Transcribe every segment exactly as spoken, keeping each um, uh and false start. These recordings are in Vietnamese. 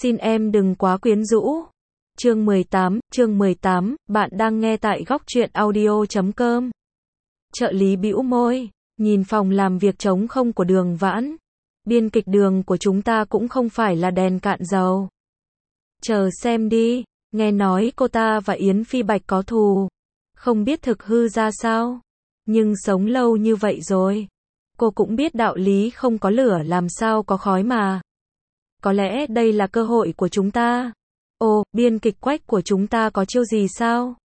Xin em đừng quá quyến rũ. Chương mười tám, chương mười tám, bạn đang nghe tại góc truyện audio chấm com. Trợ lý bĩu môi, nhìn phòng làm việc trống không của Đường Vãn. Biên kịch Đường của chúng ta cũng không phải là đèn cạn dầu. Chờ xem đi, nghe nói cô ta và Yến Phi Bạch có thù. Không biết thực hư ra sao. Nhưng sống lâu như vậy rồi. Cô cũng biết đạo lý không có lửa làm sao có khói mà. Có lẽ đây là cơ hội của chúng ta. Ồ, biên kịch Quách của chúng ta có chiêu gì sao?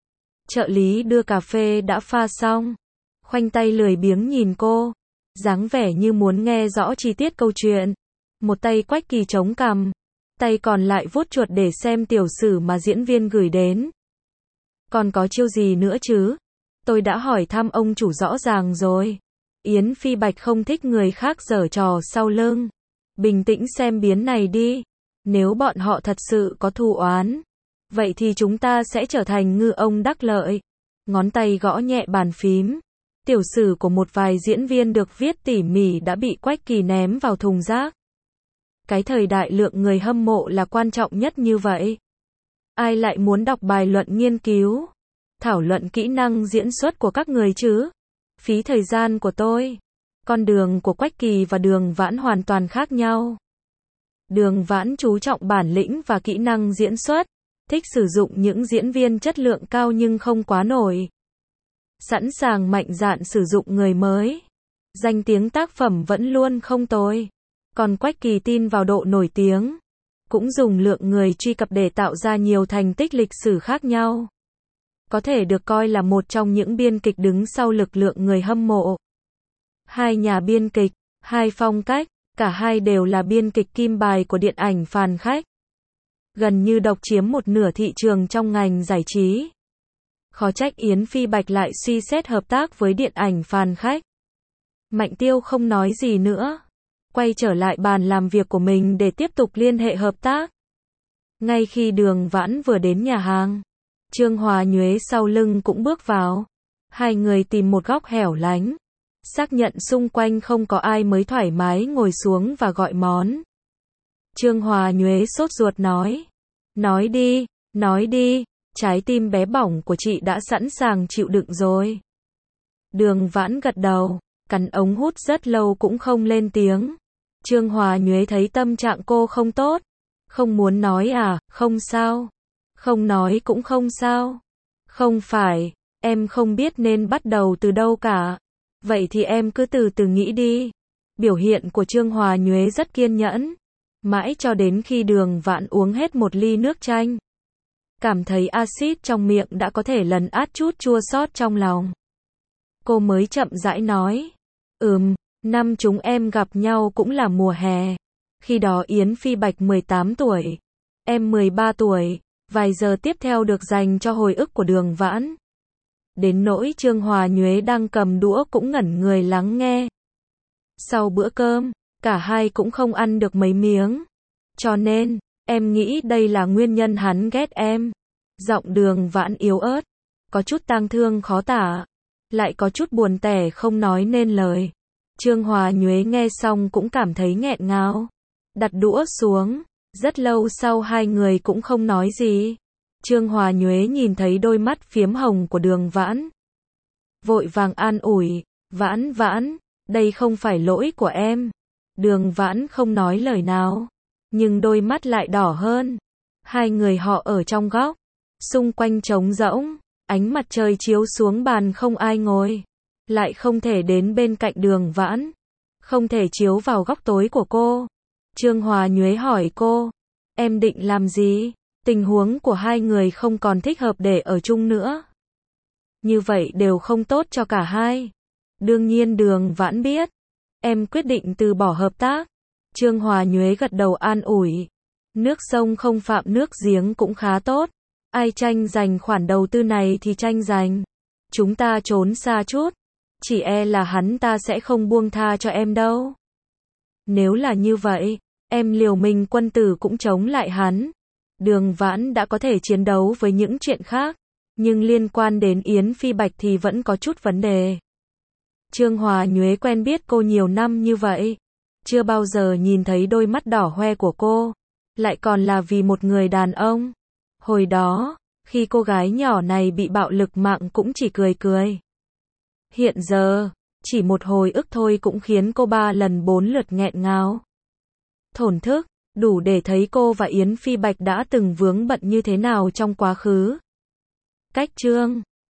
Trợ lý đưa cà phê đã pha xong. Khoanh tay lười biếng nhìn cô. Dáng vẻ như muốn nghe rõ chi tiết câu chuyện. Một tay Quách Kỳ chống cằm. Tay còn lại vuốt chuột để xem tiểu sử mà diễn viên gửi đến. Còn có chiêu gì nữa chứ? Tôi đã hỏi thăm ông chủ rõ ràng rồi. Yến Phi Bạch không thích người khác giở trò sau lưng. Bình tĩnh xem biến này đi. Nếu bọn họ thật sự có thù oán, vậy thì chúng ta sẽ trở thành ngư ông đắc lợi. Ngón tay gõ nhẹ bàn phím. Tiểu sử của một vài diễn viên được viết tỉ mỉ đã bị Quách Kỳ ném vào thùng rác. Cái thời đại lượng người hâm mộ là quan trọng nhất như vậy. Ai lại muốn đọc bài luận nghiên cứu, thảo luận kỹ năng diễn xuất của các người chứ? Phí thời gian của tôi. Con đường của Quách Kỳ và Đường Vãn hoàn toàn khác nhau. Đường Vãn chú trọng bản lĩnh và kỹ năng diễn xuất, thích sử dụng những diễn viên chất lượng cao nhưng không quá nổi. Sẵn sàng mạnh dạn sử dụng người mới. Danh tiếng tác phẩm vẫn luôn không tồi. Còn Quách Kỳ tin vào độ nổi tiếng, cũng dùng lượng người truy cập để tạo ra nhiều thành tích lịch sử khác nhau. Có thể được coi là một trong những biên kịch đứng sau lực lượng người hâm mộ. Hai nhà biên kịch, hai phong cách, cả hai đều là biên kịch kim bài của điện ảnh phàn khách. Gần như độc chiếm một nửa thị trường trong ngành giải trí. Khó trách Yến Phi Bạch lại suy xét hợp tác với điện ảnh phàn khách. Mạnh Tiêu không nói gì nữa. Quay trở lại bàn làm việc của mình để tiếp tục liên hệ hợp tác. Ngay khi Đường Vãn vừa đến nhà hàng, Trương Hòa Nhuế sau lưng cũng bước vào. Hai người tìm một góc hẻo lánh. Xác nhận xung quanh không có ai mới thoải mái ngồi xuống và gọi món. Trương Hòa Nhuế sốt ruột nói. Nói đi, nói đi, trái tim bé bỏng của chị đã sẵn sàng chịu đựng rồi. Đường Vãn gật đầu, cắn ống hút rất lâu cũng không lên tiếng. Trương Hòa Nhuế thấy tâm trạng cô không tốt. Không muốn nói à, không sao. Không nói cũng không sao. Không phải, em không biết nên bắt đầu từ đâu cả. Vậy thì em cứ từ từ nghĩ đi. Biểu hiện của Trương Hòa Nhuế rất kiên nhẫn. Mãi cho đến khi Đường Vãn uống hết một ly nước chanh. Cảm thấy axit trong miệng đã có thể lấn át chút chua xót trong lòng. Cô mới chậm rãi nói. Ừm, năm chúng em gặp nhau cũng là mùa hè. Khi đó Yến Phi Bạch mười tám tuổi. Em mười ba tuổi. Vài giờ tiếp theo được dành cho hồi ức của Đường Vãn. Đến nỗi Trương Hòa Nhuế đang cầm đũa cũng ngẩn người lắng nghe. Sau bữa cơm, cả hai cũng không ăn được mấy miếng. Cho nên, em nghĩ đây là nguyên nhân hắn ghét em. Giọng Đường Vãn yếu ớt, có chút tang thương khó tả, lại có chút buồn tẻ không nói nên lời. Trương Hòa Nhuế nghe xong cũng cảm thấy nghẹn ngào. Đặt đũa xuống, rất lâu sau hai người cũng không nói gì. Trương Hòa Nhuế nhìn thấy đôi mắt phiếm hồng của Đường Vãn. Vội vàng an ủi, Vãn Vãn, đây không phải lỗi của em. Đường Vãn không nói lời nào, nhưng đôi mắt lại đỏ hơn. Hai người họ ở trong góc, xung quanh trống rỗng, ánh mặt trời chiếu xuống bàn không ai ngồi. Lại không thể đến bên cạnh Đường Vãn, không thể chiếu vào góc tối của cô. Trương Hòa Nhuế hỏi cô, em định làm gì? Tình huống của hai người không còn thích hợp để ở chung nữa. Như vậy đều không tốt cho cả hai. Đương nhiên Đường Vãn biết. Em quyết định từ bỏ hợp tác. Trương Hòa Nhuế gật đầu an ủi. Nước sông không phạm nước giếng cũng khá tốt. Ai tranh giành khoản đầu tư này thì tranh giành. Chúng ta trốn xa chút. Chỉ e là hắn ta sẽ không buông tha cho em đâu. Nếu là như vậy, em liều mình quân tử cũng chống lại hắn. Đường Vãn đã có thể chiến đấu với những chuyện khác, nhưng liên quan đến Yến Phi Bạch thì vẫn có chút vấn đề. Trương Hòa Nhuế quen biết cô nhiều năm như vậy, chưa bao giờ nhìn thấy đôi mắt đỏ hoe của cô. lại còn là vì một người đàn ông. Hồi đó, khi cô gái nhỏ này bị bạo lực mạng cũng chỉ cười cười. Hiện giờ, chỉ một hồi ức thôi cũng khiến cô ba lần bốn lượt nghẹn ngào. Thổn thức, đủ để thấy cô và Yến Phi Bạch đã từng vướng bận như thế nào trong quá khứ. Cách chương